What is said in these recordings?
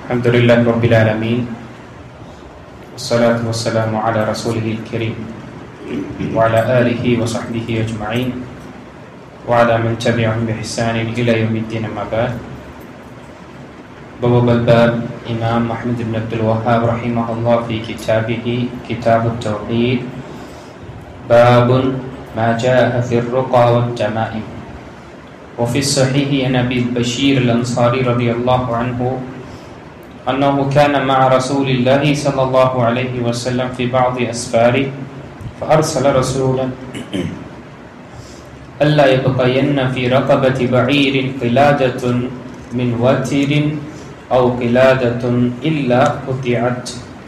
الحمد لله رب العالمين والصلاة والسلام على رسوله الكريم وعلى آله وصحبه أجمعين وعلى من تبعهم بإحسان إلى يوم الدين. أما بعد. بواب الباب إمام أحمد بن عبد الوهاب رحمه الله في كتابه كتاب التوحيد باب ما جاء في الرقى والتمائم. وفي الصحيح عن أبي البشير الأنصاري رضي الله عنه أنه كان مع رسول الله صلى الله عليه وسلم في بعض أسفاره فأرسل رسولا ألا يبقين في رقبة بعير قلادة من وتر أو قلادة إلا قطعت.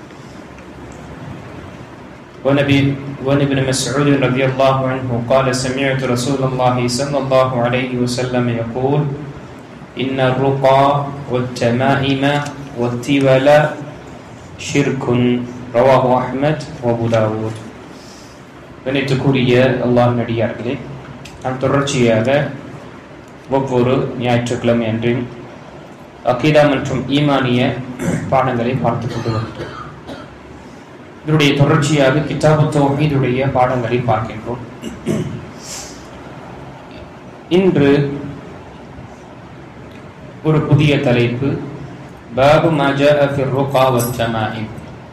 وعن ابن مسعود رضي الله عنه قال سمعت رسول الله صلى الله عليه وسلم يقول إن الرقى والتمائم والتول شرك. رواه أحمد وأبو داود. கணித்துக்குரிய அல்லாஹ் நடிகார்களே, நாம் தொடர்ச்சியாக ஒவ்வொரு ஞாயிற்றுக்கிழமை அன்றும் அகீதா மற்றும் ஈமானிய பாடங்களை பார்த்துக் கொண்டு வருகிறோம். இதனுடைய தொடர்ச்சியாக கிதாபு தௌஹீதுடைய பாடங்களை பார்க்கின்றோம். இன்று ஒரு புதிய தலைப்பு, பாபு மா ஜாஅ ஃபி ருகா வத்தமாயிம்.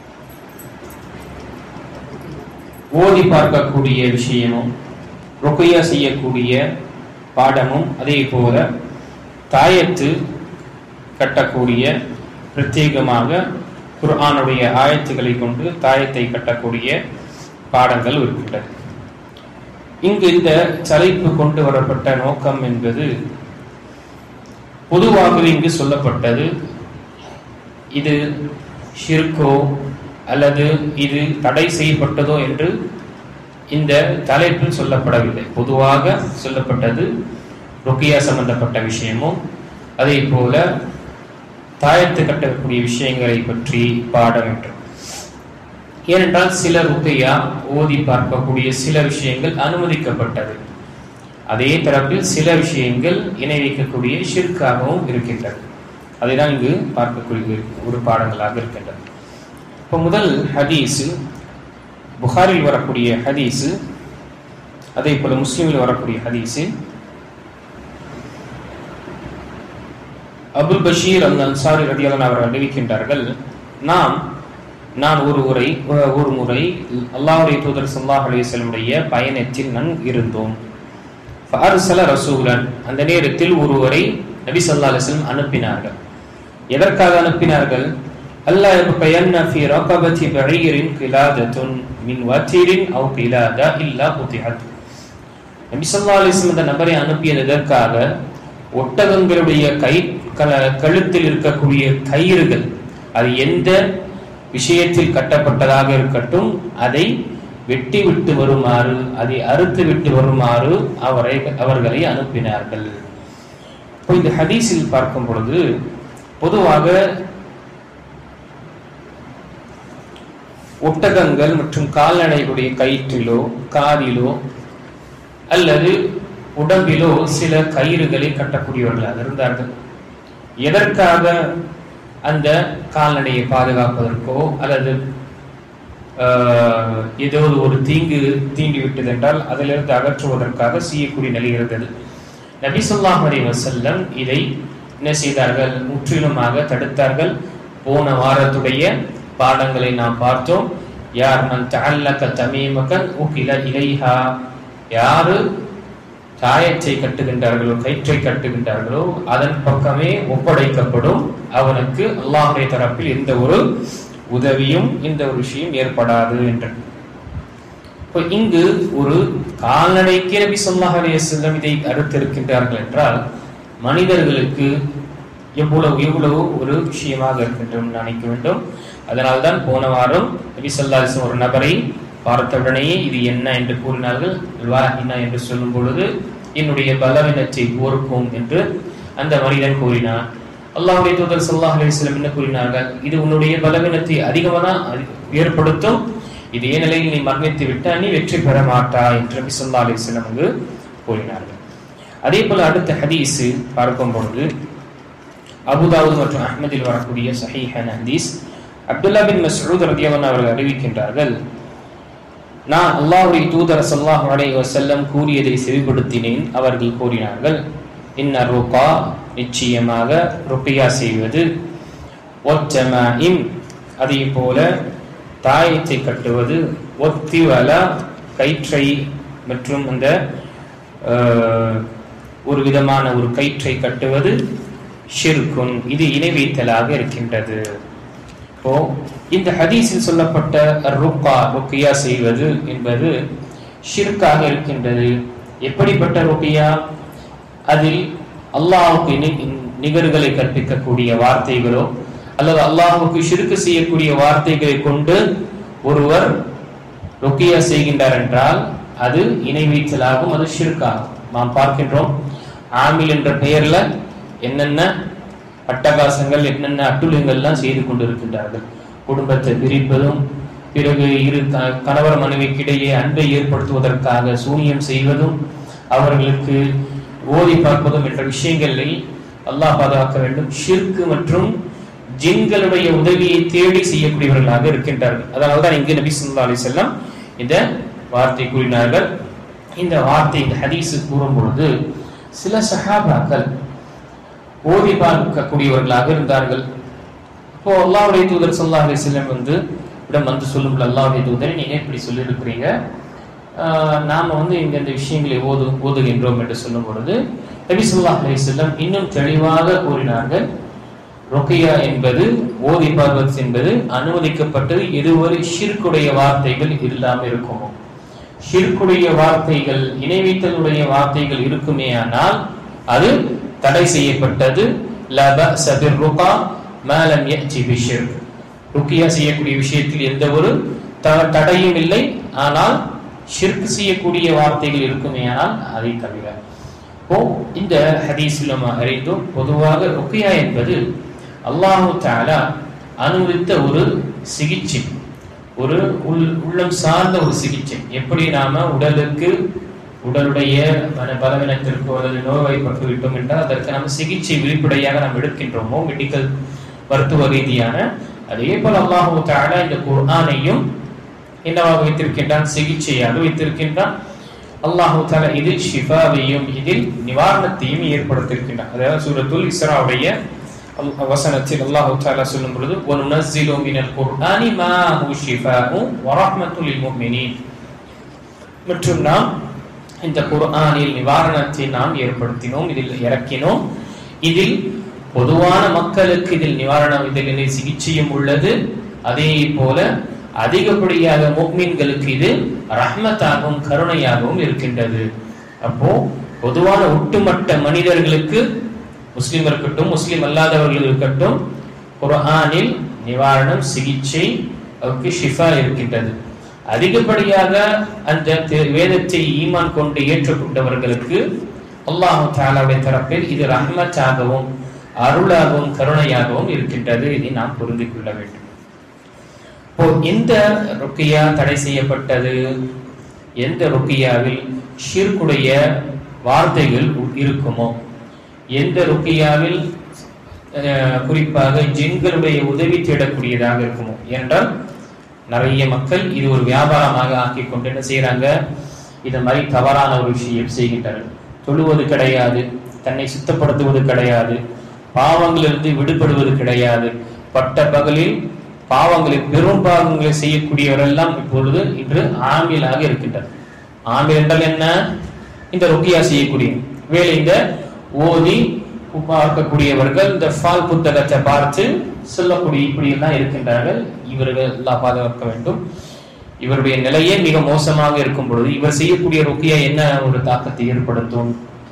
ஓதி பார்க்கக்கூடிய விஷயமும் ருக்யா செய்யக்கூடிய பாடமும், அதே போல தாயத்து கட்டக்கூடிய, பிரத்யேகமாக குர்ஆனுடைய ஆயத்துக்களை கொண்டு தாயத்தை கட்டக்கூடிய பாடங்கள் இருக்கின்றன. இங்கு இந்த தலைப்பு கொண்டு வரப்பட்ட நோக்கம் என்பது, பொதுவாகவே இங்கு சொல்லப்பட்டது இது ஷிர்கோ அல்லது இது தடை செய்யப்பட்டதோ என்று இந்த தலைப்பில் சொல்லப்படவில்லை. பொதுவாக சொல்லப்பட்டது ருக்யா சம்பந்தப்பட்ட விஷயமும், அதே போல தாயத்து கட்டக்கூடிய விஷயங்களை பற்றி பாடம் என்று. ஏனென்றால் சில ருக்யா ஓதி பார்க்கக்கூடிய சில விஷயங்கள் அனுமதிக்கப்பட்டது, அதே தரப்பில் சில விஷயங்கள் இணை வைக்கக்கூடிய ஷிர்காகவும் இருக்கின்றது. அதை தான் இங்கு பார்க்கக்கூடிய ஒரு பாடங்களாக இருக்கின்றது. இப்போ முதல் ஹதீஸு புகாரில் வரக்கூடிய ஹதீஸு, அதே போல முஸ்லிமில் வரக்கூடிய ஹதீஸு, அபுல் பஷீர் அல் அன்சாரி ரலியல்லாஹு அவர்கள் அறிவிக்கின்றார்கள், நான் ஒரு முறை அல்லாஹ்வுடைய தூதர் ஸல்லல்லாஹு அலைஹி வஸல்லம் பயணத்தில் நான் இருந்தோம். ஃபஅர்ஸல ரசூலன், அந்த நேரத்தில் ஒருவரை நபி ஸல்லல்லாஹு அலைஹி வஸல்லம் அனுப்பினார்கள். எதற்காக அனுப்பினார்கள்? அல்லா யப்கயன்ன ஃபீ ரகபதி பஈரின் கிலாதத்துன் மின் வத்திரின் அவ் கிலாதா இல்லா குதிஅத். நபி ஸல்லல்லாஹு அலைஹி வஸல்லம் அந்த நபரை அனுப்பியது எதற்காக? ஒட்டகங்களுடைய கழுத்தில் இருக்கக்கூடிய கயிறுகள், அது எந்த விஷயத்தில் கட்டப்பட்டதாக இருக்கட்டும், அதை வெட்டி விட்டு வருமாறு, அதை அறுத்து விட்டு வருமாறு அவர்களை அனுப்பினார்கள். இப்போ இந்த ஹதீஸில் பார்க்கும் பொழுது, பொதுவாக ஒட்டகங்கள் மற்றும் கால்நடைகளுடைய கயிற்றிலோ காதிலோ அல்லது உடம்பிலோ சில கயிறுகளை கட்டக்கூடியவர்களாக இருந்தார்கள். எதற்காக? அந்த கால்நடையை பாதுகாப்பதற்கோ அல்லது ஏதோ ஒரு தீண்டி விட்டது என்றால் அதிலிருந்து அகற்றுவதற்காக செய்யக்கூடிய நிலை இருந்தது. நபி ஸல்லல்லாஹு அலைஹி வஸல்லம் இதை என்ன செய்தார்கள்? முற்றிலுமாக தடுத்தார்கள். போன வாரத்துடைய பாடங்களை நாம் பார்த்தோம். யார் மன் தஅல்லக தமீமகன் உகில இலைஹா, யாரு தாயத்தை கட்டுகின்றார்களோ, கயிற்றை கட்டுகின்றார்களோ, அதன் பக்கமே ஒப்படைக்கப்படும். அவனுக்கு அல்லாஹ்வுடைய தரப்பில் எந்த ஒரு உதவியும் இந்த ஒரு விஷயம் ஏற்படாது என்று. இப்போ இங்கு ஒரு கால்நடைக்கு நபி ஸல்லல்லாஹு அலைஹி வஸல்லம் இதை அறுத்திருக்கின்றார்கள் என்றால், மனிதர்களுக்கு எவ்வளவு ஒரு விஷயமாக இருக்கின்றோம் நினைக்க வேண்டும். அதனால்தான் போன வாரம் நபி ஸல்லல்லாஹு அலைஹி வஸல்லம் ஒரு நபரை பார்த்தவுடனேயே இது என்ன என்று கூறினார்கள். வாஹினா என்று சொல்லும் பொழுது, என்னுடைய பலவீனத்தை ஓர்க்கும் என்று அந்த மனிதன் கூறினார். அல்லாஹ்வுடைய தூதர் ஸல்லல்லாஹு அலைஹி வஸல்லம் என்ன கூறினார்கள்? இது உன்னுடைய பலவீனத்தை அதிகமாக ஏற்படுத்தும். இதே நிலையில் நீ மரணித்து விட்டால் நீ வெற்றி பெற மாட்டாய் என்று நபி ஸல்லல்லாஹு அலைஹி வஸல்லம் அங்கு கூறினார்கள். அதே போல அடுத்த ஹதீஸ் பார்க்கும் பொழுது, அபுதாவுத் மற்றும் அஹ்மதில் வரக்கூடிய சஹீஹான ஹதீஸ். அப்துல்லா பின் மஸ்ஊத் ரலியல்லாஹு அவர்கள் அறிவிக்கின்றார்கள், நான் அல்லாஹ்வுடைய தூதர் ஸல்லல்லாஹு அலைஹி வஸல்லம் கூறியதை செவிப்படுத்தினேன். அவர்கள் கூறினார்கள், இன்ன ருகா, நிச்சயமாக ருக்கியா செய்வது, ஒத்தமாஇம், அதே போல தாயத்தை கட்டுவது, ஒத்திவலா, கயிற்றை மற்றும் அந்த ஒரு விதமான ஒரு கயிற்றை கட்டுவது, ஷிர்குன், இது இணை வைத்தலாக இருக்கின்றது. இப்போ இந்த ஹதீஸில் சொல்லப்பட்ட ருக்கியா செய்வது என்பது ஷிர்காக இருக்கின்றது. எப்படிப்பட்ட ருக்கியா? அதில் அல்லாஹ்வுக்கு நிகர்களை கற்பிக்கக்கூடிய வார்த்தைகளோ அல்லது அல்லாஹ்வுக்கு ஷிர்க் செய்யக்கூடிய வார்த்தைகளை கொண்டு ஒருவர் ருக்கியா செய்கின்றார் என்றால் அது இணை வைத்தலாகும், அது ஷிர்காகும். நாம் பார்க்கின்றோம், ஆமில் என்ற பெயர்ல என்னென்ன அட்டகாசங்கள், என்னென்ன அட்டுழியங்கள்லாம் செய்து கொண்டிருக்கின்றார்கள். குடும்பத்தை பிரிப்பதும், பிறகு இரு கணவர் மனைவிக்கிடையே அன்பை ஏற்படுத்துவதற்காக சூனியம் செய்வதும், அவர்களுக்கு ஓதி பார்ப்பதும் என்ற விஷயங்களில் அல்லாஹ் பாதுகாக்க வேண்டும். ஷிர்க் மற்றும் ஜின்களுடைய உதவியை தேடி செய்யக்கூடியவர்களாக இருக்கின்றார்கள். அதனால்தான் இங்கு நபி ஸல்லல்லாஹு அலைஹி வஸல்லம் இந்த வார்த்தை கூறினார்கள். இந்த வார்த்தை இந்த ஹதீஸ் கூறும் பொழுது சில சஹாபாக்கள் ஓதி பார்க்கக்கூடியவர்களாக இருந்தார்கள். இப்போ அல்லாஹ்வுடைய தூதர் ஸல்லல்லாஹு அலைஹி வஸல்லம் வந்து சொல்லும், அல்லாஹ்வுடைய தூதரை நீங்க இப்படி சொல்லி இருக்கிறீங்க, நாம இந்த விஷயங்களை ஓதுகின்றோம் என்று சொல்லும் பொழுது நபி ஸல்லல்லாஹு அலைஹி வஸல்லம் இன்னும் தெளிவாக கூறினார்கள், ருக்கியா என்பது, ஓதி பார்வது என்பது அனுமதிக்கப்பட்டது எதுவரை ஷிர்க்குடைய வார்த்தைகள் இல்லாமல் இருக்குமோ. ஷிர்க்குடைய வார்த்தைகள், இணை வைத்தலுடைய வார்த்தைகள் இருக்குமே ஆனால் அது தடை செய்யப்பட்டது. லா பஅஸ பிர்ருகா மா லம் யஅதி பிஷிர்க், ருக்கியா செய்யக்கூடிய விஷயத்தில் எந்த ஒரு தடையும் இல்லை, ஆனால் ஷிர்க் செய்யக்கூடிய வார்த்தைகள் இருக்குமே ஆனால் அதை தவிர. இப்போ இந்த ஹதீஸில் நம்ம அறிந்தோம், பொதுவாக ருக்கியா என்பது அல்லாஹு தஆலா அனுமதித்த ஒரு சிகிச்சை, ஒரு உள்ளம் சார்ந்த ஒரு சிகிச்சை. எப்படி நாம உடலுடைய பலவீனத்திற்கு அல்லது நோய்வாய்ப்பட்டு விட்டோம் என்றால் அதற்கு நம்ம சிகிச்சை வெளிப்படையாக நாம் எடுக்கின்றோமோ, மெடிக்கல் மருத்துவ ரீதியான, அதே போல அல்லாஹு தஆலா இந்த குர்ஆனையும் என்னவாக வைத்திருக்கின்றான்? சிகிச்சையாக வைத்திருக்கின்றான். அல்லாஹு தஆலா இதில் ஷிஃபாவையும் இதில் நிவாரணத்தையும் ஏற்படுத்தியிருக்கின்றான். அதாவது சூரத்துல் இஸ்ராவுடைய வசனத்தில் அல்லாஹு தஆலா சொல்லும் பொழுது, வனுனஸ்ஸிலு மினல் குர்ஆனி மா ஹுவ ஷிஃபாஉ வ ரஹ்மத்துல் லில் முஃமினீன், மற்றும் நாம் இந்த குர்ஆனில் நிவாரணத்தை நாம் ஏற்படுத்தினோம், இதில் இறக்கினோம். இதில் பொதுவான மக்களுக்கு இதில் நிவாரணம், இதில் சிகிச்சையும் உள்ளது. அதே போல அதிகப்படியாக முஃமின்களுக்கு இது ரஹ்மத்தாகவும் கருணையாகவும் இருக்கின்றது. அப்போ பொதுவான ஒட்டுமொத்த மனிதர்களுக்கு, முஸ்லிம் இருக்கட்டும் முஸ்லிம் அல்லாதவர்கள் இருக்கட்டும், குர்ஆனில் நிவாரணம், சிகிச்சை, அவருக்கு ஷிஃபா இருக்கின்றது. அதிகப்படியாக அந்த வேதத்தை ஈமான் கொண்டு ஏற்றுக்கொண்டவர்களுக்கு அல்லாஹ் தஆலாவுடைய தரப்பில் இது ரஹ்மத்தாகவும் அருளாகவும் கருணையாகவும் இருக்கின்றது. இதை நாம் புரிந்து கொள்ள வேண்டும். இப்போ எந்த ருக்கியா தடை செய்யப்பட்டது? எந்த ருக்கியாவில் ஷிர்க்குடைய வார்த்தைகள் இருக்குமோ, எந்த ருக்கியாவில் குறிப்பாக ஜின்களுடைய உதவி தேடக்கூடியதாக இருக்குமோ. என்றால் நிறைய மக்கள் இது ஒரு வியாபாரமாக ஆக்கி கொண்டு என்ன செய்யறாங்க, இதை மாதிரி தவறான ஒரு விஷயம் செய்கின்றார்கள். தொழுவது கிடையாது, தன்னை சுத்தப்படுத்துவது கிடையாது, பாவங்களிலிருந்து விடுபடுவது கிடையாது, பட்ட பகலில் பாவங்களில் பெரும் பாவங்களை செய்யக்கூடியவரெல்லாம் இப்பொழுது இன்று ஆமிலாக இருக்கின்றனர். ஆமில் என்றால் என்ன? இந்த ருக்கியா செய்யக்கூடிய வேலை, இந்த ஓதி பார்க்கக்கூடியவர்கள், இந்த ஃபால் புத்தகத்தை பார்த்து சொல்லக்கூடிய இப்படி எல்லாம் இருக்கின்றார்கள். இவர்கள் எல்லாம் பாதுகாக்க வேண்டும். இவருடைய நிலையே மிக மோசமாக இருக்கும் பொழுது இவர் செய்யக்கூடிய ருக்கியா என்ன ஒரு தாக்கத்தை ஏற்படுத்தும்?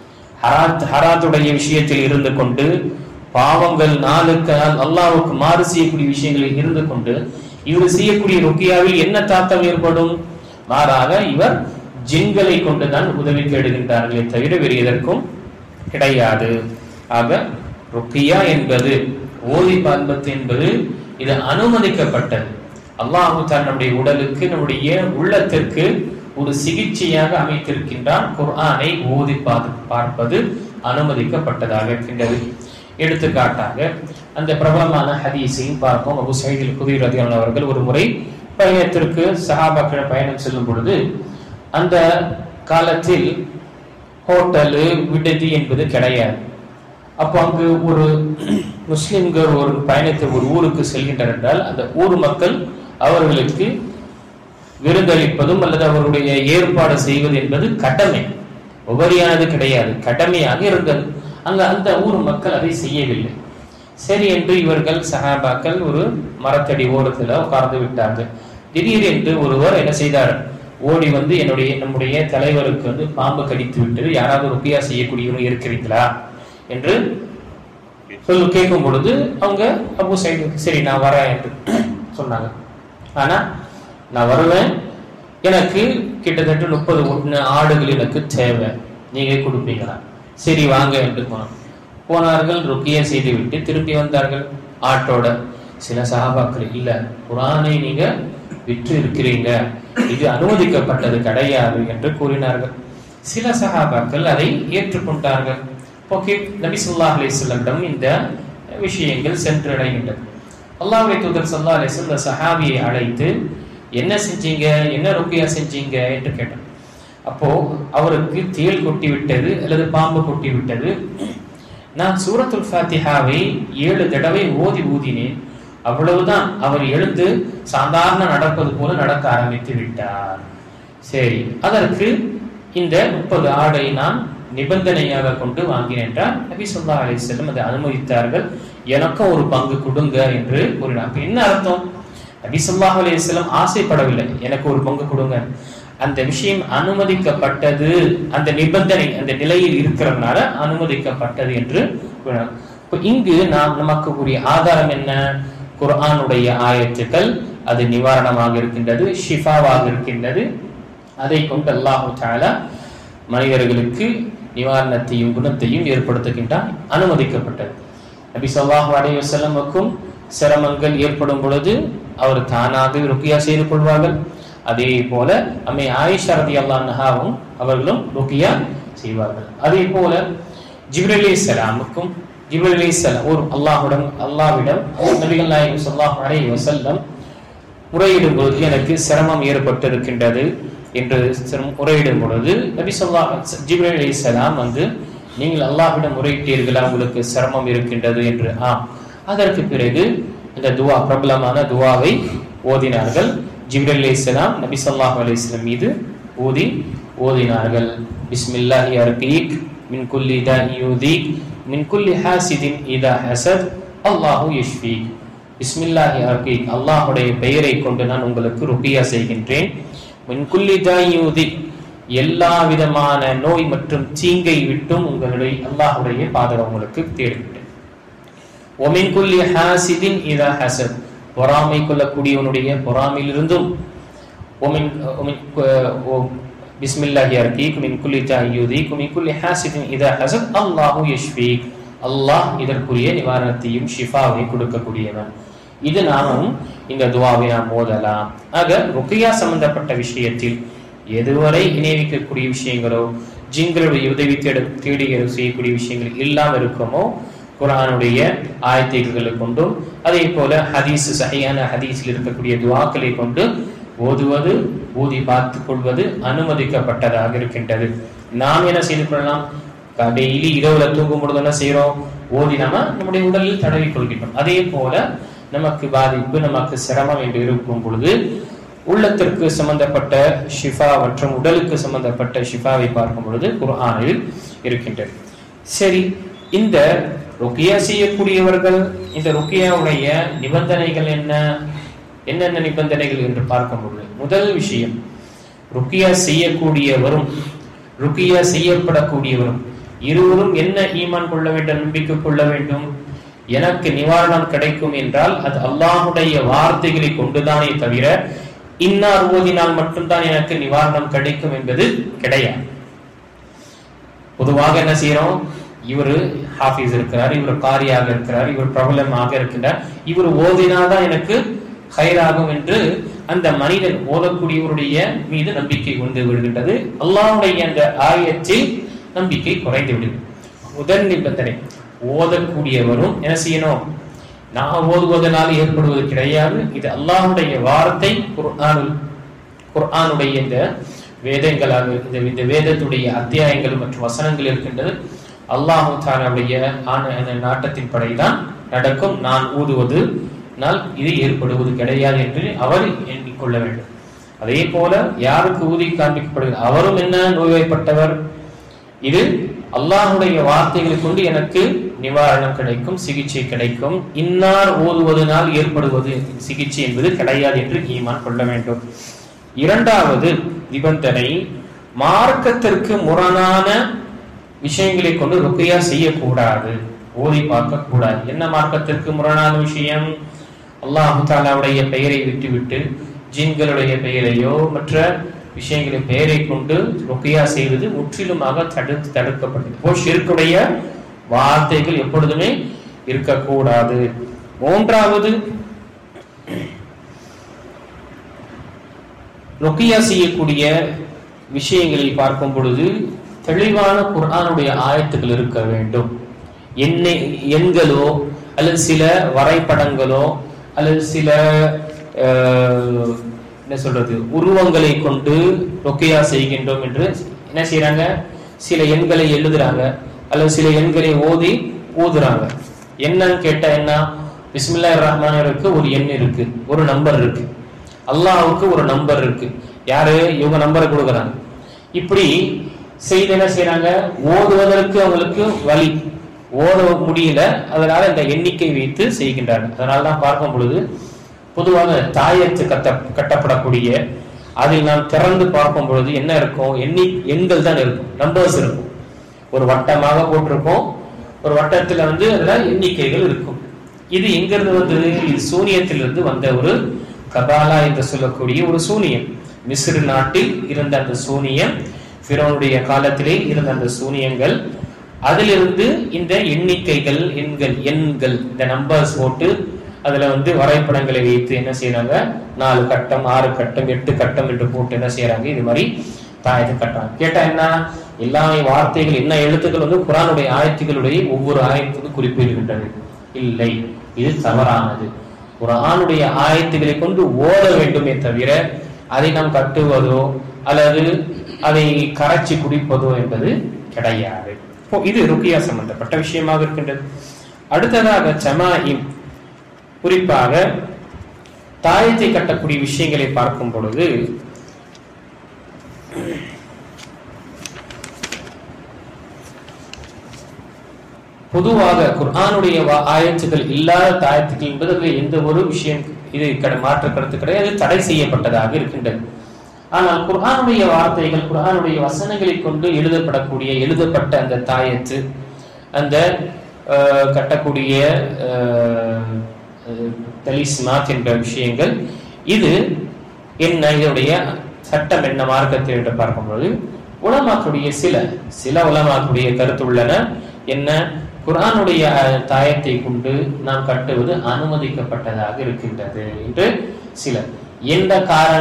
ஹராத்துடைய விஷயத்தில் இருந்து கொண்டு, பாவங்கள் நாளுக்கு நாள் அல்லாஹ்வுக்கு மாறு செய்யக்கூடிய விஷயங்களில் இருந்து கொண்டு இவர் செய்யக்கூடிய ருக்கியாவில் என்ன தாக்கம் ஏற்படும்? மாறாக இவர் ஜின்களை கொண்டுதான் உதவி தேடுகின்றார்களே தவிர வேறு எதற்கும் கிடையாது. ஆக ருக்கியா என்பது, ஓதி பார்ப்பது என்பது இது அனுமதிக்கப்பட்டது. அல்லாஹ் நம்முடைய உடலுக்கு, நம்முடைய உள்ளத்திற்கு ஒரு சிகிச்சையாக அமைத்திருக்கின்றான். குர்ஆனை ஓதி பார்ப்பது அனுமதிக்கப்பட்டதாக இருக்கின்றது. எடுத்துக்காட்டாக அந்த பிரபலமான ஹதீஸையும் பார்ப்போம். அபூ ஸயீத் அல்-குத்ரி ரலியல்லாஹு அன்ஹு அவர்கள் ஒரு முறை பயணத்திற்கு சஹாபாக்கள் பயணம் செல்லும் பொழுது அந்த காலத்தில் ஹோட்டலு விடுதி என்பது கிடையாது. அப்போ அங்கு ஒரு முஸ்லிம்கள் ஒரு பயணத்தை ஒரு ஊருக்கு செல்கின்றனர் என்றால் அந்த ஊர் மக்கள் அவர்களுக்கு விருந்தளிப்பதும் அல்லது அவருடைய ஏற்பாடு செய்வது என்பது கடமை, உபரியானது கிடையாது, கடமையாக இருந்தது. அங்க அந்த ஊர் மக்கள் அதை செய்யவில்லை. சரி என்று இவர்கள் சஹாபாக்கள் ஒரு மரத்தடி ஓரத்துல உட்கார்ந்து விட்டார்கள். திடீரென்று ஒருவர் என்ன செய்தார், ஓடி வந்து நம்முடைய தலைவருக்கு வந்து பாம்பு கடித்து விட்டது, யாராவது ருக்கியா செய்யக்கூடியவங்க இருக்கிறீங்களா என்று கேட்கும் பொழுது அவங்க அபூ ஸயீத் சரி நான் வரேன் என்று சொன்னாங்க. ஆனா நான் வருவேன், எனக்கு கிட்டத்தட்ட 30 ஆடுகள் எனக்கு தேவை, நீங்க கொடுப்பீங்களா? சரி வாங்க என்று போனார்கள். ருக்கியா செய்து விட்டு திரும்பி வந்தார்கள் ஆட்டோட. சில சஹாபாக்கள் இல்ல, குர்ஆனை நீங்க விற்று இருக்கிறீங்க, இது அனுமதிக்கப்பட்டது கிடையாது என்று கூறினார்கள். சில சஹாபாக்கள் அதை ஏற்றுக்கொண்டார்கள். ஓகே, நபி ஸல்லல்லாஹு அலைஹி வஸல்லம் இந்த விஷயங்கள் சென்றடைகின்றன. அல்லாஹ்வுடைய தூதர் ஸல்லல்லாஹு அலைஹி வஸல்லம் சஹாபியை அழைத்து என்ன செஞ்சீங்க, என்ன ருக்கியா செஞ்சீங்க என்று கேட்டார். அப்போ அவருக்கு தேள் கொட்டி விட்டது அல்லது பாம்பு கொட்டி விட்டது, நான் சூரத்துல் ஃபாத்திஹாவை 7 தடவை ஊதினேன், அவ்வளவுதான். அவர் எழுந்து சாதாரண நடப்பது போல நடக்க ஆரம்பித்து விட்டார். சரி, அதற்கு இந்த 30 ஆடை நான் நிபந்தனையாக கொண்டு வாங்கினேன் என்றால் நபி ஸல்லல்லாஹு அலைஹி வஸல்லம் அதை அனுமதித்தார்கள். எனக்கும் ஒரு பங்கு கொடுங்க என்று கூறினார். அப்ப என்ன அர்த்தம்? நபி ஸல்லல்லாஹு அலைஹி வஸல்லம் ஆசைப்படவில்லை எனக்கு ஒரு பங்கு கொடுங்க, அந்த விஷயம் அனுமதிக்கப்பட்டது, அந்த நிபந்தனை அந்த நிலையில் இருக்கிறதுனால அனுமதிக்கப்பட்டது என்று கூறினார். இங்கு நமக்கு கூறிய ஆதாரம் என்ன? குர்ஆனுடைய ஆயத்துக்கள் அது நிவாரணமாக இருக்கின்றது, ஷிஃபாவாக இருக்கின்றது. அதை கொண்டு அல்லாஹ் தஆலா மனிதர்களுக்கு நிவாரணத்தையும் குணத்தையும் ஏற்படுத்துகின்றான், அனுமதிக்கப்பட்டது. நபி ஸல்லல்லாஹு அலைஹி வஸல்லமுக்கும் சிரமங்கள் ஏற்படும் பொழுது அவர் தானாக ருக்கியா செய்து கொள்வார்கள். அதே போல அம்மை ஆயிஷா ரலியல்லாஹு அன்ஹாவும் அவர்களும் ருக்கியா செய்வார்கள். அதே போல ஜிப்ரீல் அலைஹிஸ்ஸலாமுக்கும் ஜிப்ரீல் அலைஹிஸ்ஸலாம் ஒரு அல்லாஹ்விடம் நபிகள் நாயகம் ஸல்லல்லாஹு அலைஹி வஸல்லம் முறையிடும் பொழுது எனக்கு சிரமம் ஏற்பட்டிருக்கின்றது என்று முறையிடும் பொழுது நபி ஜிப்ரீல் அலைஹிஸ்ஸலாம் வந்து நீங்கள் அல்லாஹ்விடம் முறையிட்டீர்களா, உங்களுக்கு சிரமம் இருக்கின்றது என்று. அதற்கு பிறகு இந்த துவா, பிரபலமான துவாவை ஓதினார்கள். ஜிப்ரீல் அலைஹிஸ்ஸலாம் நபி ஸல்லல்லாஹு அலைஹி வஸல்லம் மீது ஓதினார்கள். பிஸ்மில்லாஹி அர்கீக் மின் குல்லி தாஇ யூதீக் மின் குல்லி ஹாசிதின் இதா ஹஸத் அல்லாஹு யஷ்ஃபீக். பிஸ்மில்லாஹி அர்கீக், அல்லாஹ்வுடைய பெயரை கொண்டு நான் உங்களுக்கு ருக்கியா செய்கின்றேன். மின் குல்லி தாஇ யூதீக், எல்லா விதமான நோய் மற்றும் தீங்கை விட்டும் உங்களுடைய அல்லாஹ்வுடைய பாதுகாப்பு உங்களுக்கு தேடுகின்றேன். ஒமின் குல்லி ஹாசிதின் இதா ஹஸத், பொறாமை கொள்ளக்கூடியவனுடைய பொறாமையிலிருந்தும் பிஸ்மில்லாஹி அர்கீக் மின் குல்லி தாஇ யூதீக் மின் குல்லி ஹாசிதின் இதா ஹஸத் அல்லாஹு யஷ்ஃபீக், அல்லாஹ் இதற்குரிய நிவாரணத்தையும் ஷிஃபாவை கொடுக்கக்கூடியவன். இது நாமும் இந்த துவாவை நாம் ஓதலாம். ஆக ருக்கியா சம்பந்தப்பட்ட விஷயத்தில் எதுவரை இணைவிக்கக்கூடிய விஷயங்களோ ஜின்களுடைய உதவி தேடி செய்யக்கூடிய விஷயங்கள் இல்லாமல் இருக்குமோ குர்ஆனுடைய ஆயத்துக்களை கொண்டும் அதே போல ஹதீஸ் சஹீஹான ஹதீஸில் இருக்கக்கூடிய துஆக்களை கொண்டு ஓதுவது, ஓதி பார்த்து கொள்வது அனுமதிக்கப்பட்டதாக இருக்கின்றது. நாம் என்ன செய்து கொள்ளலாம்? டெய்லி இரவுல தூங்கும் பொழுது என்ன செய்யறோம்? ஓதி நம்முடைய உடலில் தடவி கொள்கின்றோம். அதே போல நமக்கு பாதிப்பு, நமக்கு சிரமம் என்று இருக்கும் பொழுது உள்ளத்திற்கு சம்பந்தப்பட்ட ஷிஃபா மற்றும் உடலுக்கு சம்பந்தப்பட்ட ஷிஃபாவை பார்க்கும் பொழுது குர்ஆனில் இருக்கின்றது. சரி, இந்த ருக்கியா செய்யக்கூடியவர்கள் இந்த ருக்கியாவுடைய நிபந்தனைகள் என்னென்ன நிபந்தனைகள் என்று பார்க்கும் பொழுது முதல் விஷயம், ருக்கியா செய்யக்கூடியவரும் ருக்கியா செய்யப்படக்கூடியவரும் இருவரும் என்ன ஈமான் கொள்ள வேண்டும், நம்பிக்கை கொள்ள வேண்டும்? எனக்கு நிவாரணம் கிடைக்கும் என்றால் அது அல்லாஹ்வுடைய வார்த்தைகளை கொண்டுதானே தவிர இன்னார் ஓதினால் மட்டும்தான் எனக்கு நிவாரணம் கிடைக்கும் என்பது கிடையாது. பொதுவாக என்ன செய்யறோம்? இவர் ஹாஃபிஸ் இருக்கிறார், இவர் காரியாக இருக்கிறார், இவர் பிரபலமாக இருக்கின்றார், இவர் ஓதினால்தான் எனக்கு ஹைராகும் என்று அந்த மனிதன் ஓதக்கூடியவருடைய மீது நம்பிக்கை கொண்டு விடுகின்றது. அல்லாஹ்வுடைய அந்த ஆயத்தில் நம்பிக்கை குறைந்து விடுகிறது. முதல் நிபந்தனை ஓதக்கூடியவரும் என்ன செய்யணும்? நான் ஓதுவதனால் ஏற்படுவது கிடையாது. இது அல்லாஹ்வுடைய வார்த்தை. குர்ஆனுடைய இந்த வேதங்களாக இந்த வேதத்துடைய அத்தியாயங்கள் மற்றும் வசனங்கள் இருக்கின்றது. அல்லாஹ் தஆலாவுடைய நாட்டத்தின் படைதான் நடக்கும். நான் ஊதுவதனால் இது ஏற்படுவது கிடையாது என்று அவர் எண்ணிக்கொள்ள வேண்டும். அதே போல யாருக்கு ஊதி காண்பிக்கப்படுகிறது அவரும் என்ன நோய்வாய்ப்பட்டவர், இது அல்லாஹ்வுடைய வார்த்தைகளை கொண்டு எனக்கு நிவாரணம் கிடைக்கும், சிகிச்சை கிடைக்கும். இன்னார் ஓதுவதனால் ஏற்படுவது சிகிச்சை என்பது கிடையாது என்று ஈமான் கொள்ள வேண்டும். இரண்டாவது நிபந்தனை, மார்க்கத்திற்கு முரணான விஷயங்களை கொண்டு ருக்யா செய்யக்கூடாது, ஓதி பார்க்க கூடாது. என்ன மார்க்கத்திற்கு முரணான விஷயம்? அல்லாஹ் தஆலாவுடைய பெயரை விட்டுவிட்டு ஜின்களுடைய பெயரையோ மற்ற விஷயங்களின் பெயரை கொண்டு ருக்யா செய்வது முற்றிலுமாக தடுக்கப்பட்டது. இப்போ ஷிர்க்குடைய வார்த்தைகள் எப்பொழுதுமே இருக்கக்கூடாது. மூன்றாவது, ருக்யா செய்யக்கூடிய விஷயங்களில் பார்க்கும் பொழுது தெளிவான குர்ஆனுடைய ஆயத்துக்கள் இருக்க வேண்டும். எண்களோ அல்லது சில வரைபடங்களோ அல்லது சில என்ன சொல்றது உருவங்களை கொண்டு ருக்யா செய்கின்றோம் என்று என்ன செய்யறாங்க? சில எண்களை எழுதுறாங்க அல்லது சில எண்களை ஊதுறாங்க. என்னன்னு கேட்டா என்ன? பிஸ்மில்லாஹிர் ரஹ்மானிர்ரஹீம்க்கு ஒரு எண் இருக்கு, ஒரு நம்பர் இருக்கு. அல்லாஹ்வுக்கு ஒரு நம்பர் இருக்கு. யாரு? இவங்க நம்பரை கொடுக்குறாங்க. இப்படி செய்து என்ன செய்யறாங்க? ஓதுவதற்கு அவங்களுக்கு வழி, ஓத முடியல, அதனால இந்த எண்ணிக்கை வைத்து செய்கின்றார்கள். அதனாலதான் பார்க்கும் பொழுது பொதுவாக தாயத்து கட்டப்படக்கூடிய அதில் நாம் திறந்து பார்க்கும் பொழுது என்ன இருக்கும்? எண்கள் தான் இருக்கும், நம்பர்ஸ் இருக்கும். ஒரு வட்டமாக போட்டிருப்போம், ஒரு வட்டத்துல அதுல எண்ணிக்கைகள் இருக்கும். இது எங்கிருந்து வந்தது? இது சூனியத்திலிருந்து வந்த ஒரு கபாலா என்று சொல்லக்கூடிய ஒரு சூனியம். மிஸ்ர் நாட்டில் இருந்த அந்த சூனியம், ஃபிரௌனுடைய காலத்திலே இருந்த அந்த சூனியங்கள், அதிலிருந்து இந்த எண்ணிக்கைகள் எண்கள் இந்த நம்பர்ஸ் போட்டு அதுல வரைபடங்களை வைத்து என்ன செய்யறாங்க? 4 கட்டம் 6 கட்டம் 8 கட்டம் என்று போட்டு என்ன செய்யறாங்க? இது மாதிரி தாயத்தை கட்டுறாங்க. கேட்டா என்ன? எல்லா வார்த்தைகள் என்ன எழுத்துக்கள் குர்ஆனுடைய ஆயத்துகளுடைய ஒவ்வொரு ஆயத்துக்கும் குறிப்பிடுகின்றது. இல்லை, இது தவறானது. குர்ஆனுடைய ஆயத்துக்களை கொண்டு ஓத வேண்டுமே தவிர அதை நாம் கட்டுவதோ அல்லது அதை கரைச்சி குடிப்பதோ என்பது கிடையாது. இது ருக்யா சம்பந்தப்பட்ட விஷயமாக இருக்கின்றது. அடுத்ததாக ஜமாஇம், குறிப்பாக தாயத்தை கட்டக்கூடிய விஷயங்களை பார்க்கும் பொழுது பொதுவாக குர்ஆனுடைய ஆயத்துகள் இல்லாத தாயத்துக்கள் என்பது எந்த ஒரு விஷயம் இது மாற்று கருத்து கிடையாது, தடை செய்யப்பட்டதாக இருக்கின்றது. ஆனால் குர்ஆனுடைய வார்த்தைகள், குர்ஆனுடைய வசனங்களை கொண்டு எழுதப்பட்ட அந்த தாயத்து, அந்த கட்டக்கூடிய தலிஸ்மாத் என்ற விஷயங்கள், இது என்ன, இதனுடைய சட்டம் என்ன மார்க்கத்தை என்று பார்க்கும்போது உலமாக்களுடைய சில உலமாக்களுடைய கருத்து உள்ளன. என்ன? குர்ஆனுடைய தாயத்தை கொண்டு நாம் கட்டுவது அனுமதிக்கப்பட்டதாக இருக்கின்றது என்று சிலர். என்ன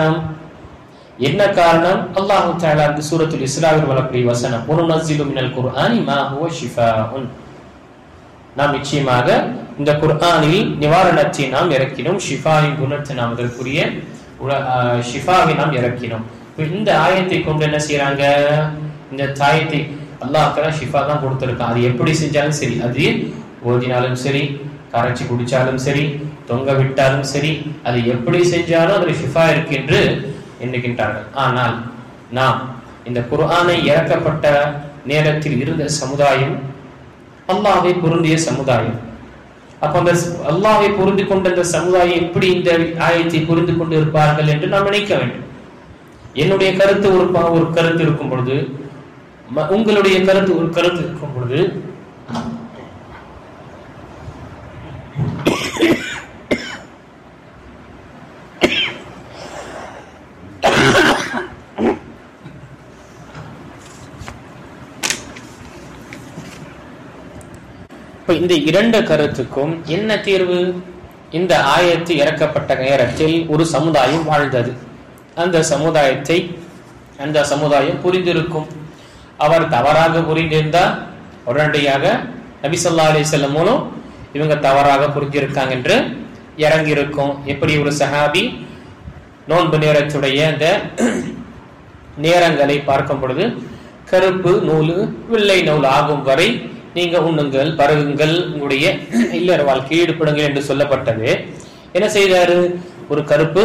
காரணம்? அல்லாஹ் தஆலா இந்த சூரத்துல் இஸ்ராவில் வரக்கூடிய வசனம், "வனுனஸ்ஸிலு மினல் குர்ஆனி மா ஹுவ ஷிஃபாஉன்", நாம் நிச்சயமாக இந்த குர்ஆனில் நிவாரணத்தை நாம் இறக்கினோம், ஷிஃபாவின் குணத்தை நாம் அதற்குரிய ஷிஃபாவை நாம் இறக்கினோம். இந்த ஆயத்தை கொண்டு என்ன செய்யறாங்க? இந்த தாயத்தை அல்லாஹ் தஆலா ஷிஃபா தான் கொடுத்திருக்கான். அது எப்படி செஞ்சாலும் சரி, அது ஓதினாலும் சரி, கரைச்சி குடிச்சாலும் சரி, தொங்க விட்டாலும் சரி, அது எப்படி செஞ்சாலும் அதுல ஷிஃபா இருக்கு என்று எண்ணுகின்றார்கள். ஆனால் நாம் இந்த குர்ஆனை இறக்கப்பட்ட நேரத்தில் இருந்த சமுதாயம் அல்லாஹ்வை பொருந்திய சமுதாயம். அப்ப அந்த அல்லாஹ்வை புரிந்து கொண்ட அந்த சமுதாயம் எப்படி இந்த ஆயத்தை புரிந்து கொண்டு இருப்பார்கள் என்று நாம் நினைக்க வேண்டும். என்னுடைய கருத்து ஒரு கருத்து இருக்கும் பொழுது, உங்களுடைய கருத்து ஒரு கருத்து இருக்கும் பொழுது இந்த இரண்டு கருத்துக்கும் என்ன தீர்வு? இந்த ஆயத்து இறக்கப்பட்ட நேரத்தில் ஒரு சமுதாயம் வாழ்ந்தது. அந்த சமுதாயம் புரிந்திருக்கும். அவர் தவறாக புரிந்திருந்தால் உடனடியாக நபி ஸல்லல்லாஹு அலைஹி வஸல்லம் மூலம் இவங்க தவறாக புரிஞ்சிருக்காங்க என்று இறங்கி இருக்கும். எப்படி ஒரு சஹாபி நோன்பு நேரத்துடைய அந்த நேரங்களை பார்க்கும் பொழுது கருப்பு நூல் வெள்ளை நூல் ஆகும் வரை நீங்க உண்ணுங்கள், பருகுங்கள், உங்களுடைய இல்லற வாழ்க்கையை ஈடுபடுங்கள் என்று சொல்லப்பட்டது. என்ன செய்தாரு? ஒரு கருப்பு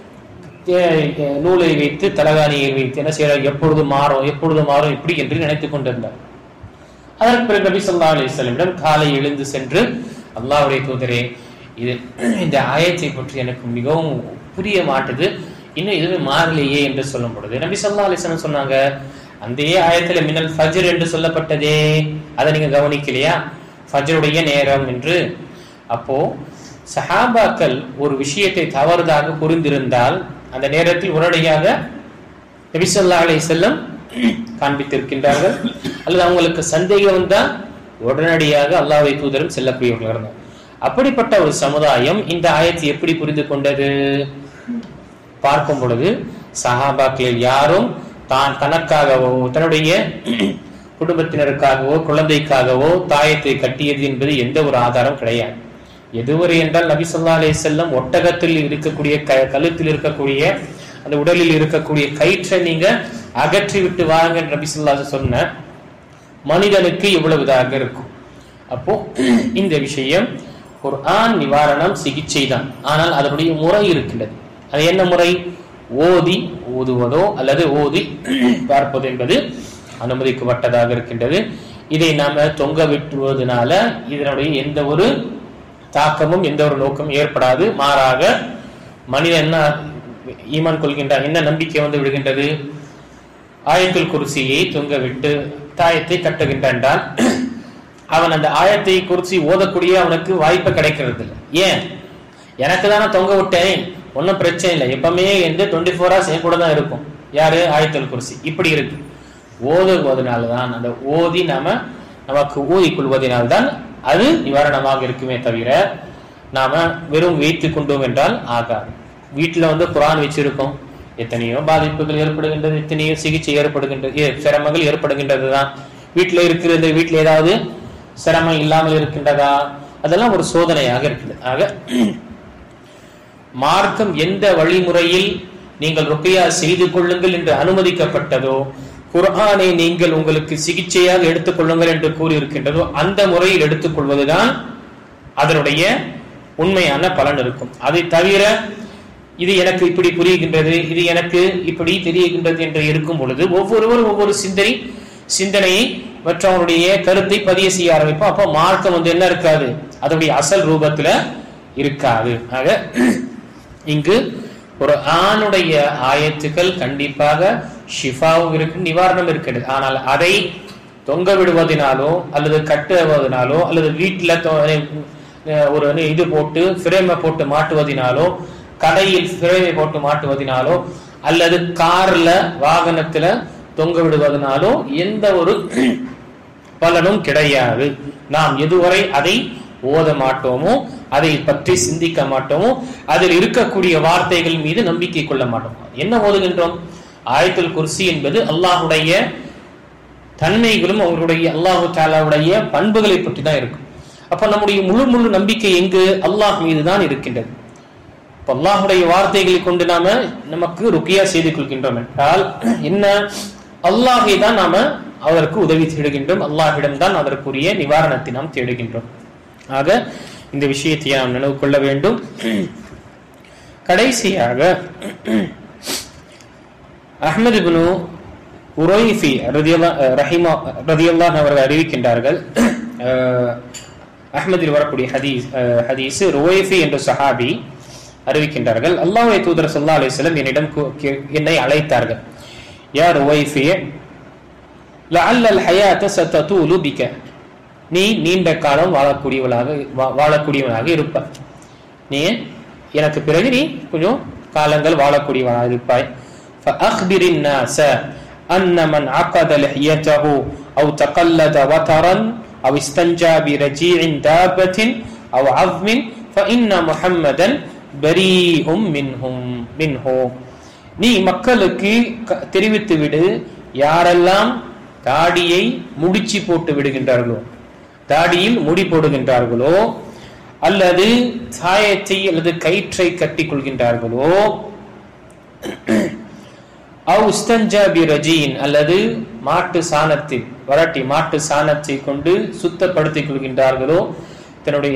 நூலை வைத்து தலகாணியை வைத்து என்ன செய்யறாரு? எப்பொழுது மாறும் இப்படி என்று நினைத்துக் கொண்டிருந்தார். அதற்கு பிறகு நபி ஸல்லல்லாஹு அலைஹி வஸல்லம் காலை எழுந்து சென்று, அல்லாஹ்வுடைய தூதரே, இது இந்த ஆயத்தை பற்றி எனக்கு மிகவும் புரிய மாட்டுது, இன்னும் எதுவுமே மாறலையே என்று சொல்லும் பொழுது நபி ஸல்லல்லாஹு அலைஹி வஸல்லம் சொன்னாங்க, அந்த ஆயத்துல மினல் ஃபஜ்ர் என்று சொல்லப்பட்டதே, அதை நீங்க கவனிக்கலையா? ஃபஜ்ருடைய நேரம் என்று. அப்போ சஹாபாக்கள் ஒரு விஷயத்தை தவறுதாக புரிந்திருந்தால் அந்த நேரத்தில் உடனடியாக நபி ஸல்லல்லாஹு அலைஹி வஸல்லம் காண்பித்திருக்கின்றார்கள். அல்லது அவங்களுக்கு சந்தேகம் வந்தால் உடனடியாக அல்லாஹ்வுடைய தூதரும் செல்லக்கூடியவர்கள் இருந்தார். அப்படிப்பட்ட ஒரு சமுதாயம் இந்த ஆயத்தை எப்படி புரிந்து கொண்டது? பார்க்கும் பொழுது சஹாபாக்களில் யாரும் தான் தனக்காகவோ தன்னுடைய குடும்பத்தினருக்காகவோ குழந்தைக்காகவோ தாயத்தை கட்டியது என்பது எந்த ஒரு ஆதாரம் கிடையாது. எதுவரை என்றால் நபி ஸல்லல்லாஹு அலைஹி வஸல்லம் ஒட்டகத்தில் இருக்கக்கூடிய கழுத்தில் இருக்கக்கூடிய அந்த உடலில் இருக்கக்கூடிய கயிற்றை நீங்க அகற்றி விட்டு வாங்க என்று நபி ஸல்லல்லாஹு அலைஹி வஸல்லம் சொன்ன மனிதனுக்கு இவ்வளவுதாக இருக்கும். அப்போ இந்த விஷயம் குர்ஆன் நிவாரணம் சிகிச்சை தான். ஆனால் அதனுடைய முறை இருக்கின்றது. அது என்ன முறை? ஓதுவதோ அல்லது ஓதி பார்ப்பது என்பது அனுமதிக்கப்பட்டதாக இருக்கின்றது. இதை நாம தொங்க விட்டுவதனால இதனுடைய எந்த ஒரு தாக்கமும் எந்த ஒரு நோக்கமும் ஏற்படாது. மாறாக மனிதன் என்ன ஈமான் கொள்கின்றான், என்ன நம்பிக்கை வந்து விடுகின்றது? ஆயத்துல் குர்சியை தொங்க விட்டு தாயத்தை கட்டுகின்றான் என்றால் அவன் அந்த ஆயத்தை குர்சி ஓதக்கூடிய அவனுக்கு வாய்ப்பு கிடைக்கிறது இல்லை. ஏன்? எனக்கு தானே தொங்க விட்டேன், ஒன்றும் பிரச்சனை இல்லை, எப்பவுமே எந்த 24 hours என் கூட தான் இருக்கும். யாரு? ஆயத்துல் குர்சி. இப்படி இருக்கு. ஓதுவதனால்தான், அந்த ஓதி நமக்கு ஊதிக்கொள்வதனால்தான் அது நிவாரணமாக இருக்குமே தவிர நாம வெறும் வைத்துக் கொண்டோம் என்றால் ஆகாது. வீட்டுல வந்து குர்ஆன் வச்சிருக்கோம், எத்தனையோ பாதிப்புகள் ஏற்படுகின்றது, எத்தனையோ சிகிச்சை ஏற்படுகின்றது, சிரமங்கள் ஏற்படுகின்றது தான். வீட்டுல இருக்கிறது, வீட்டுல ஏதாவது சிரமம் இல்லாமல் இருக்கின்றதா? அதெல்லாம் ஒரு சோதனையாக இருக்குது. ஆக மார்க்கம் எந்த வழிமுறையில் நீங்கள் ருக்யா செய்து கொள்ளுங்கள் என்று அனுமதிக்கப்பட்டதோ, குர்ஆனை நீங்கள் உங்களுக்கு சிகிச்சையாக எடுத்துக்கொள்ளுங்கள் என்று கூறியிருக்கின்றதோ அந்த முறையில் எடுத்துக்கொள்வதுதான் அதனுடைய உண்மையான பலன் இருக்கும். அதை தவிர இது எனக்கு இப்படி புரிகின்றது, இது எனக்கு இப்படி தெரிகின்றது என்று இருக்கும் பொழுது ஒவ்வொருவரும் ஒவ்வொரு சிந்தனையை மற்றவருடைய கருத்தை பதிய செய்ய ஆரம்பிப்போம். அப்போ மார்க்கம் வந்து என்ன இருக்காது? அதனுடைய அசல் ரூபத்துல இருக்காது. ஆக இங்கு ஒரு ஆணுடைய ஆயத்துக்கள் கண்டிப்பாக ஷிஃபாவும் இருக்கு, நிவாரணம் இருக்கிறது. ஆனால் அதை தொங்க விடுவதனாலோ அல்லது கட்டுவதனாலோ அல்லது வீட்டுல ஒரு இது போட்டு ஃப்ரேமை போட்டு மாட்டுவதனாலோ, கடையில் ஃப்ரேமை போட்டு மாட்டுவதனாலோ அல்லது கார்ல வாகனத்துல தொங்க விடுவதனாலோ எந்த ஒரு பலனும் கிடையாது. நாம் எதுவரை அதை ஓத மாட்டோமோ, அதை பற்றி சிந்திக்க மாட்டோமோ, அதில் இருக்கக்கூடிய வார்த்தைகள் மீது நம்பிக்கை கொள்ள மாட்டோம். என்ன ஓதுகின்றோம்? ஆயத்துல் குர்சி என்பது அல்லாஹுடைய தன்மைகளும் அவருடைய அல்லாஹு தஆலாவுடைய பண்புகளை பற்றி தான் இருக்கும். அப்ப நம்முடைய முழு நம்பிக்கை எங்கு? அல்லாஹ் மீது தான் இருக்கின்றது. அல்லாஹுடைய வார்த்தைகளை கொண்டு நமக்கு ருக்கியா செய்து கொள்கின்றோம் என்றால் என்ன? அல்லாஹை தான் நாம அதற்கு உதவி தேடுகின்றோம், அல்லாஹ்விடம் தான் அதற்குரிய நிவாரணத்தை நாம் தேடுகின்றோம். ஆக இந்த விஷயத்தை நாம் நினைவு கொள்ள வேண்டும். கடைசியாக அஹ்மத் இப்னு உரைஃபி ரலியல்லாஹு அவர்கள் அறிவிக்கின்றார்கள். அஹ்மதில் வரக்கூடிய ஹதீஸ் ருவைஃபி என்ற சஹாபி அறிவிக்கின்றார்கள், அல்லாஹ்வுடைய தூதர் ஸல்லல்லாஹு அலைஹி வஸல்லம் என்னை அழைத்தார்கள். யா ருவைஃபி லஅல்லல் ஹயாத சததூலு பிக, நீ நீண்ட காலம் வாழக்கூடியவனாக இருப்பாய். நீ எனக்கு பிறகு நீ கொஞ்சம் காலங்கள் வாழக்கூடியவனாக இருப்பாய். ஃபஅக்பிரின் நாஸ அன்ன மன் அகத லஹியதஹு அவ் தகல்லத வதரன் அவ் இஸ்தன்ஜா பிரஜீஇன் தாபத்தின் அவ் அவ்மின் ஃபஇன்ன முஹம்மதன் பரீஉம் மின்ஹு. நீ மக்களுக்கு தெரிவித்து விடு, யாரெல்லாம் தாடியை முடிச்சு போட்டு விடுகின்றார்களோ தாடியில் முடி போடுகின்றார்களோ அல்லது சாயத்தை அல்லது கயிற்றை கட்டிக் கொள்கின்றார்களோ அல்லது மாட்டு சாணத்தில் வரட்டி மாட்டு சாணத்தை கொண்டு சுத்தப்படுத்திக் கொள்கின்றார்களோ, தன்னுடைய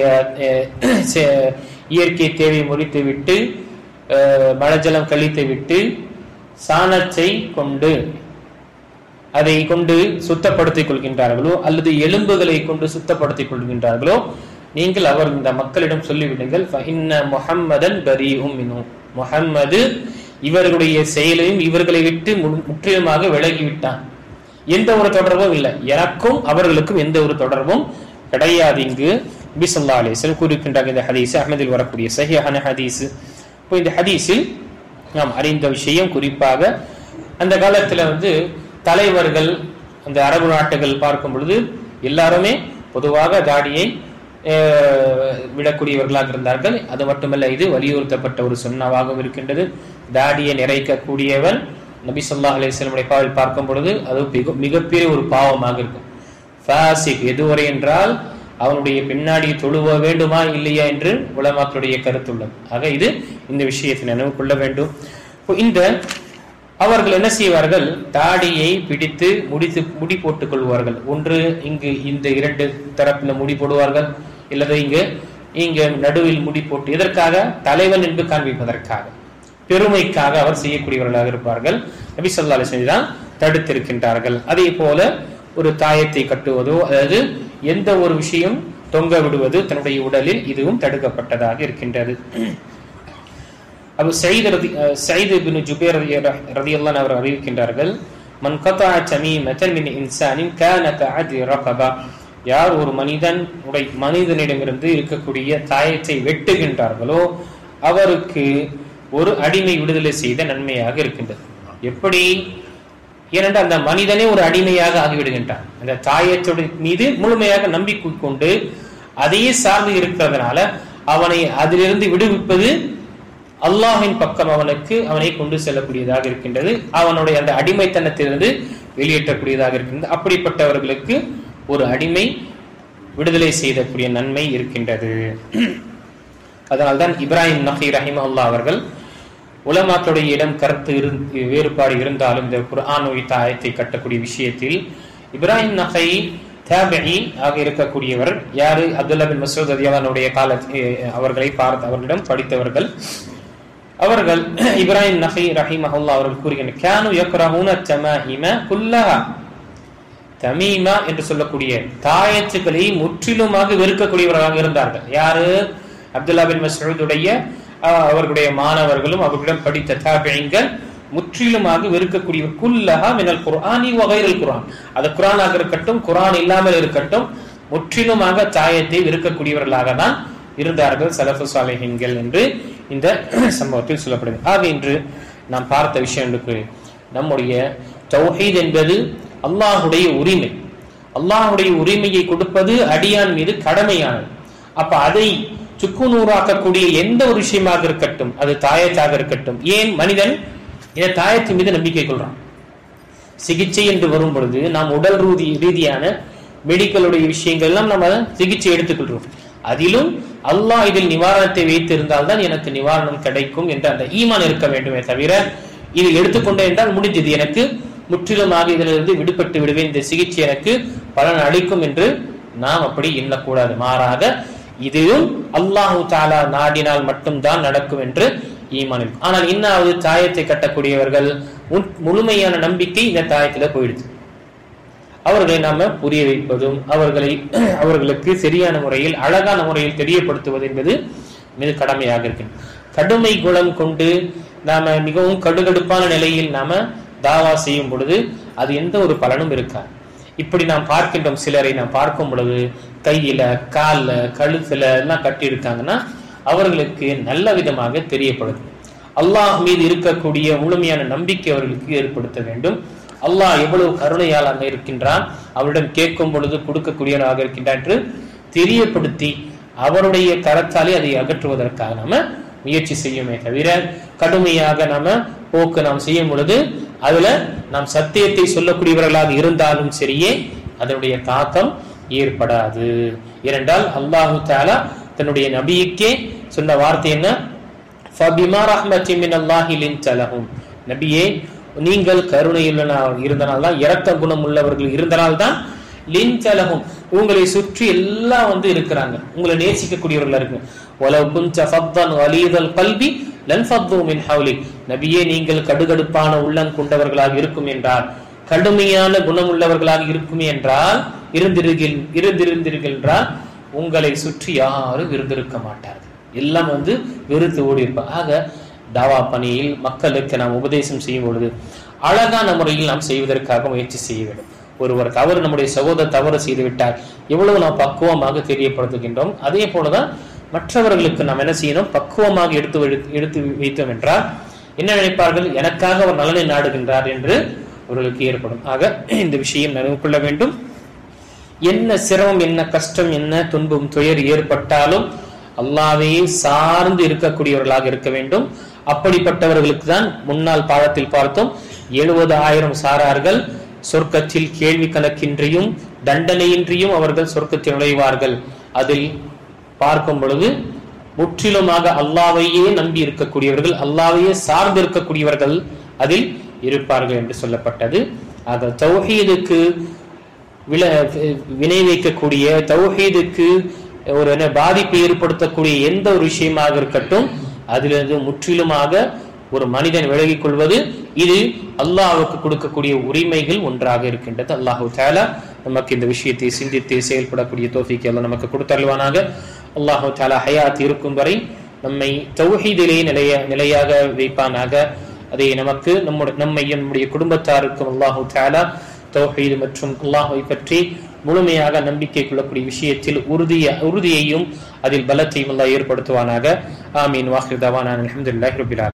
இயற்கை தேவை முறித்து விட்டு மலஜலம் கழித்து விட்டு சாணத்தை கொண்டு அதை கொண்டு சுத்தப்படுத்திக் கொள்கின்றார்களோ அல்லது எலும்புகளை கொண்டு சுத்தப்படுத்திக் கொள்கின்றார்களோ, நீங்கள் அவர் இந்த மக்களிடம் சொல்லிவிடுங்கள், முஹம்மதன் பரீஉம் மின்ஹு, முஹம்மது இவர்களுடைய செயலையும் இவர்களை விட்டு முற்றிலுமாக விலகிவிட்டான், எந்த ஒரு தொடர்பும் இல்லை, எனக்கும் அவர்களுக்கும் எந்த ஒரு தொடர்பும் கிடையாது. இங்கு நபி ஸல்லல்லாஹு அலைஹி வஸல்லம் கூறுகின்றார். இந்த ஹதீஸ் அஹ்மதில் வரக்கூடிய சஹீஹான ஹதீஸ். இப்போ இந்த ஹதீஸில் நாம் அறிந்த விஷயம், குறிப்பாக அந்த காலத்துல தலைவர்கள் அந்த அரபு நாட்டுகள் பார்க்கும் பொழுது எல்லாருமே பொதுவாக தாடியை விடக்கூடியவர்களாக இருந்தார்கள். அது மட்டுமல்ல, இது வலியுறுத்தப்பட்ட ஒரு சுன்னவாகவும் இருக்கின்றது. தாடியை நிறைக்கக்கூடியவன் நபி ஸல்லல்லாஹு அலைஹி வஸல்லம் பார்க்கும் பொழுது அது மிகப்பெரிய ஒரு பாவமாக இருக்கும். ஃபாசிக் எதுவரை என்றால் அவனுடைய பின்னாடி தொழுவ வேண்டுமா இல்லையா என்று உலமாக்களுடைய கருத்துள்ளது. ஆக இது இந்த விஷயத்தை நினைவு கொள்ள வேண்டும். இந்த அவர்கள் என்ன செய்வார்கள், தாடியை பிடித்து முடி போட்டுக் கொள்வார்கள். ஒன்று இங்கு இந்த இரண்டு தரப்புல முடி போடுவார்கள், இல்லது இங்கு நடுவில் முடி போட்டு, எதற்காக? தலைவன் என்று காண்பிப்பதற்காக, பெருமைக்காக அவர் செய்யக்கூடியவர்களாக இருப்பார்கள். நபி ஸல்லல்லாஹு அலைஹி வஸல்லம் தான் தடுத்திருக்கின்றார்கள். அதே போல ஒரு தாயத்தை கட்டுவதோ அதாவது எந்த ஒரு விஷயம் தொங்க விடுவது தன்னுடைய உடலில், இதுவும் தடுக்கப்பட்டதாக இருக்கின்றது. அபு சயீத் இப்னு ஜுபைர் ரலியல்லாஹு அன்ஹு அவர் அறிவிக்கின்றார்கள், மன் கதஅ தமீமத்தன் மின் இன்சானின் கான கஅதி ரகபா, யார் ஒரு மனிதனிடமிருந்து இருக்கக்கூடிய தாயத்தை வெட்டுகின்றார்களோ அவருக்கு ஒரு அடிமை விடுதலை செய்த நன்மையாக இருக்கின்றது. எப்படி? ஏனென்றால் அந்த மனிதனே ஒரு அடிமையாக ஆகிவிடுகின்றான். அந்த தாயத்தோட மீது முழுமையாக நம்பிக்கை கொண்டு அதையே சார்ந்து இருக்கிறதுனால அவனை அதிலிருந்து விடுவிப்பது அல்லாஹின் பக்கம் அவனை கொண்டு செல்லக்கூடியதாக இருக்கின்றது. அவனுடைய அந்த அடிமைத்தனத்திலிருந்து வெளியேற்றக்கூடியதாக இருக்கின்றது. அப்படிப்பட்டவர்களுக்கு ஒரு அடிமை விடுதலை செய்யக்கூடிய நன்மை இருக்கின்றது. அதனால்தான் இப்ராஹிம் நஹி ரஹிமஹுல்லாஹ் அவர்கள், உலமாக்களுடைய இடம் கருத்து வேறுபாடு இருந்தாலும் இந்த குர்ஆன் ஆயத்தை கட்டக்கூடிய விஷயத்தில் இப்ராஹிம் நஹி தாபிஈ ஆக இருக்கக்கூடியவர் யாரு? அப்துல்லாஹ் பின் மஸ்ஊத் ரலியல்லாஹு அன்ஹுடைய அவர்களை அவர்களிடம் படித்தவர்கள். அவர்கள் இப்ராஹிம் நஹி ரஹிமஹுல்லாஹ் அவர்கள் கூறுகின்றனர், கானு யக்ரஹூன தமாஹிம குல்லஹா, தமீமா என்று சொல்லக்கூடிய தாயத்துக்களை முற்றிலுமாக வெறுக்கக்கூடியவர்களாக இருந்தார்கள். யாரு? அப்துல்லாஹ் பின் மஸ்ஊதுடைய அவர்களுடைய மாணவர்களும் அவர்களிடம் படித்த தாபிஈன்கள் முற்றிலுமாக வெறுக்கக்கூடிய குல்லஹா மினல் குர்ஆனி வ கைரில் குர்ஆன், அது குர்ஆனாக இருக்கட்டும் குர்ஆன் இல்லாமல் இருக்கட்டும் முற்றிலுமாக தாயத்தை வெறுக்கக்கூடியவர்களாக தான் இருந்தார்கள் சலஃபு சாலிஹீன்கள் என்று இந்த சம்பவத்தில் சொல்லப்படுகிறது. ஆக இன்று நாம் பார்த்த விஷயம் நம்முடைய தௌஹீத் என்பது அல்லாஹுடைய உரிமை. அல்லாஹுடைய உரிமையை கொடுப்பது அடியான் மீது கடமையானது. அப்ப அதை சுக்குநூறாக்கக்கூடிய எந்த ஒரு விஷயமாக இருக்கட்டும், அது தாயத்தாக இருக்கட்டும். ஏன் மனிதன் இந்த தாயத்தின் மீது நம்பிக்கை கொள்றான்? சிகிச்சை என்று வரும் பொழுது நாம் உடல் ரீதியான மெடிக்கலுடைய விஷயங்கள் எல்லாம் நம்ம சிகிச்சை எடுத்துக்கொள்றோம். அதிலும் அல்லாஹ் இதில் நிவாரணத்தை வைத்திருந்தால் தான் எனக்கு நிவாரணம் கிடைக்கும் என்ற அந்த ஈமான் இருக்க வேண்டுமே தவிர, இதில் எடுத்துக்கொண்டேன் என்றால் முடிஞ்சது, எனக்கு முற்றிலுமாக இதிலிருந்து விடுபட்டு விடுவேன், இந்த சிகிச்சை எனக்கு பலன் அளிக்கும் என்று நாம் அப்படி எண்ணக்கூடாது. மாறாக இதுவும் அல்லாஹு தஆலா நாடினால் மட்டும்தான் நடக்கும் என்று ஈமான் இருக்கும். ஆனால் இன்னாவது தாயத்தை கட்டக்கூடியவர்கள் முழுமையான நம்பிக்கை இந்த தாயத்துல போயிடுது. அவர்களை நாம புரிய வைப்பதும் அவர்களுக்கு சரியான முறையில் அழகான முறையில் தெரியப்படுத்துவது என்பது மிக கடமையாக இருக்கு. கடுமை குணம் கொண்டு நாம மிகவும் கடுகடுப்பான நிலையில் நாம தாவா செய்யும் பொழுது அது எந்த ஒரு பலனும் இருக்காது. இப்படி நாம் பார்க்கின்றோம், சிலரை நாம் பார்க்கும் பொழுது கையில கால்ல கழுத்துல எல்லாம் கட்டி இருக்காங்கன்னா அவர்களுக்கு நல்ல விதமாக தெரியப்படுது. அல்லாஹ் மீது இருக்கக்கூடிய முழுமையான நம்பிக்கை அவர்களுக்கு ஏற்படுத்த வேண்டும். அல்லாஹ் எவ்வளவு கருணையாளனாக இருக்கின்றான், அவரிடம் கேட்கும் பொழுது கொடுக்கக்கூடியவனாக இருக்கின்றான் என்று தெரியப்படுத்தி அவருடைய கரத்தாலே அதை அகற்றுவதற்காக நாம முயற்சி செய்யுமே தவிர, கடுமையாக நாம போக்கு நாம் செய்யும் பொழுது அதுல நாம் சத்தியத்தை சொல்லக்கூடியவர்களாக இருந்தாலும் சரியே அதனுடைய தாக்கம் ஏற்படாது. ஏனென்றால் அல்லாஹு தஆலா தன்னுடைய நபிக்கே சொன்ன வார்த்தை என்ன? ஃபபிமா ரஹ்மத்தின் மினல்லாஹி லின்த லஹும். நபியே, நீங்கள் கருணையுள்ளவர்களாக இருந்தனால்தான், இரக்க குணம் உள்ளவர்கள் இருந்தனால்தான் லின்த லஹும், உங்களை சுற்றி எல்லாம் இருக்கிறாங்க, உங்களை நேசிக்கக்கூடியவர்களா இருக்கு. வலவ் குன்த ஃபத்தன் வலீதல் கல்பி லன்ஃபத்து மின் ஹவ்லிக். நபியே, நீங்கள் கடுகடுப்பான உள்ளம் கொண்டவர்களாக இருக்கும் என்றால், கடுமையான குணம் உள்ளவர்களாக இருக்குமே என்றால், இருந்திருந்தீர்கள் என்றால் உங்களை சுற்றி யாரும் இருந்திருக்க மாட்டார்கள், எல்லாம் வெறுத்து ஓடி இருப்பார். ஆக தாவா பணியில் மக்களுக்கு நாம் உபதேசம் செய்யும் பொழுது அழகான முறையில் நாம் செய்வதற்காக முயற்சி செய்ய வேண்டும். ஒருவர் தவறு, நம்முடைய சகோதரர் தவறு செய்து விட்டார், எவ்வளவு நாம் பக்குவமாக தெரியப்படுத்துகின்றோம், அதே போலதான் மற்றவர்களுக்கு நாம் என்ன செய்யணும்? பக்குவமாக எடுத்து வைத்தோம் என்றால் என்ன நினைப்பார்கள்? எனக்காக அவர் நலனை நாடுகின்றார் என்று அவர்களுக்கு ஏற்படும். ஆக இந்த விஷயம் நினைவு கொள்ள வேண்டும். என்ன சிரமம், என்ன கஷ்டம், என்ன துன்பம், துயர் ஏற்பட்டாலும் அல்லாஹ்வையே சார்ந்து இருக்கக்கூடியவர்களாக இருக்க வேண்டும். அப்படிப்பட்டவர்களுக்கு தான் முன்னாள் பாடத்தில் பார்த்தோம், 70,000 சாரார்கள் சொர்க்கத்தில் கேள்வி கணக்கின்றியும் தண்டனையின்றியும் அவர்கள் சொர்க்கத்தில் நுழைவார்கள். அதில் பார்க்கும் பொழுது முற்றிலுமாக அல்லாஹ்வையே நம்பி இருக்கக்கூடியவர்கள், அல்லாஹ்வையே சார்ந்து இருக்கக்கூடியவர்கள் அதில் இருப்பார்கள் என்று சொல்லப்பட்டது. ஆக தௌஹீதுக்கு வினை வைக்கக்கூடிய, தௌஹீதுக்கு ஒரு பாதிப்பை ஏற்படுத்தக்கூடிய எந்த ஒரு விஷயமாக இருக்கட்டும், அதிலிருந்து முற்றிலுமாக ஒரு மனிதன் விலகிக் கொள்வது இது அல்லாஹ்வுக்கு கொடுக்கக்கூடிய உரிமைகள் ஒன்றாக இருக்கின்றது. அல்லாஹு தஆலா நமக்கு இந்த விஷயத்தை சிந்தித்து செயல்படக்கூடிய தௌஃபீக் அல்லாஹ் நமக்கு கொடுத்தருள்வானாக. அல்லாஹு தஆலா ஹயாத் இருக்கும் வரை நம்மை தௌஹீதிலே நிலையாக வைப்பானாக. அதை நமக்கு நம்முடைய குடும்பத்தாருக்கும் அல்லாஹு தஆலா தௌஹீத் மற்றும் அல்லாஹ்வை பற்றி முழுமையாக நம்பிக்கை கொள்ளக்கூடிய விஷயத்தில் உறுதியையும் அதில் பலத்தையும் அல்லாஹ் ஏற்படுத்துவானாக. ஆமீன். வாஹிர் தவானா அல்ஹம்துலில்லாஹி ரப்பில் ஆலமீன்.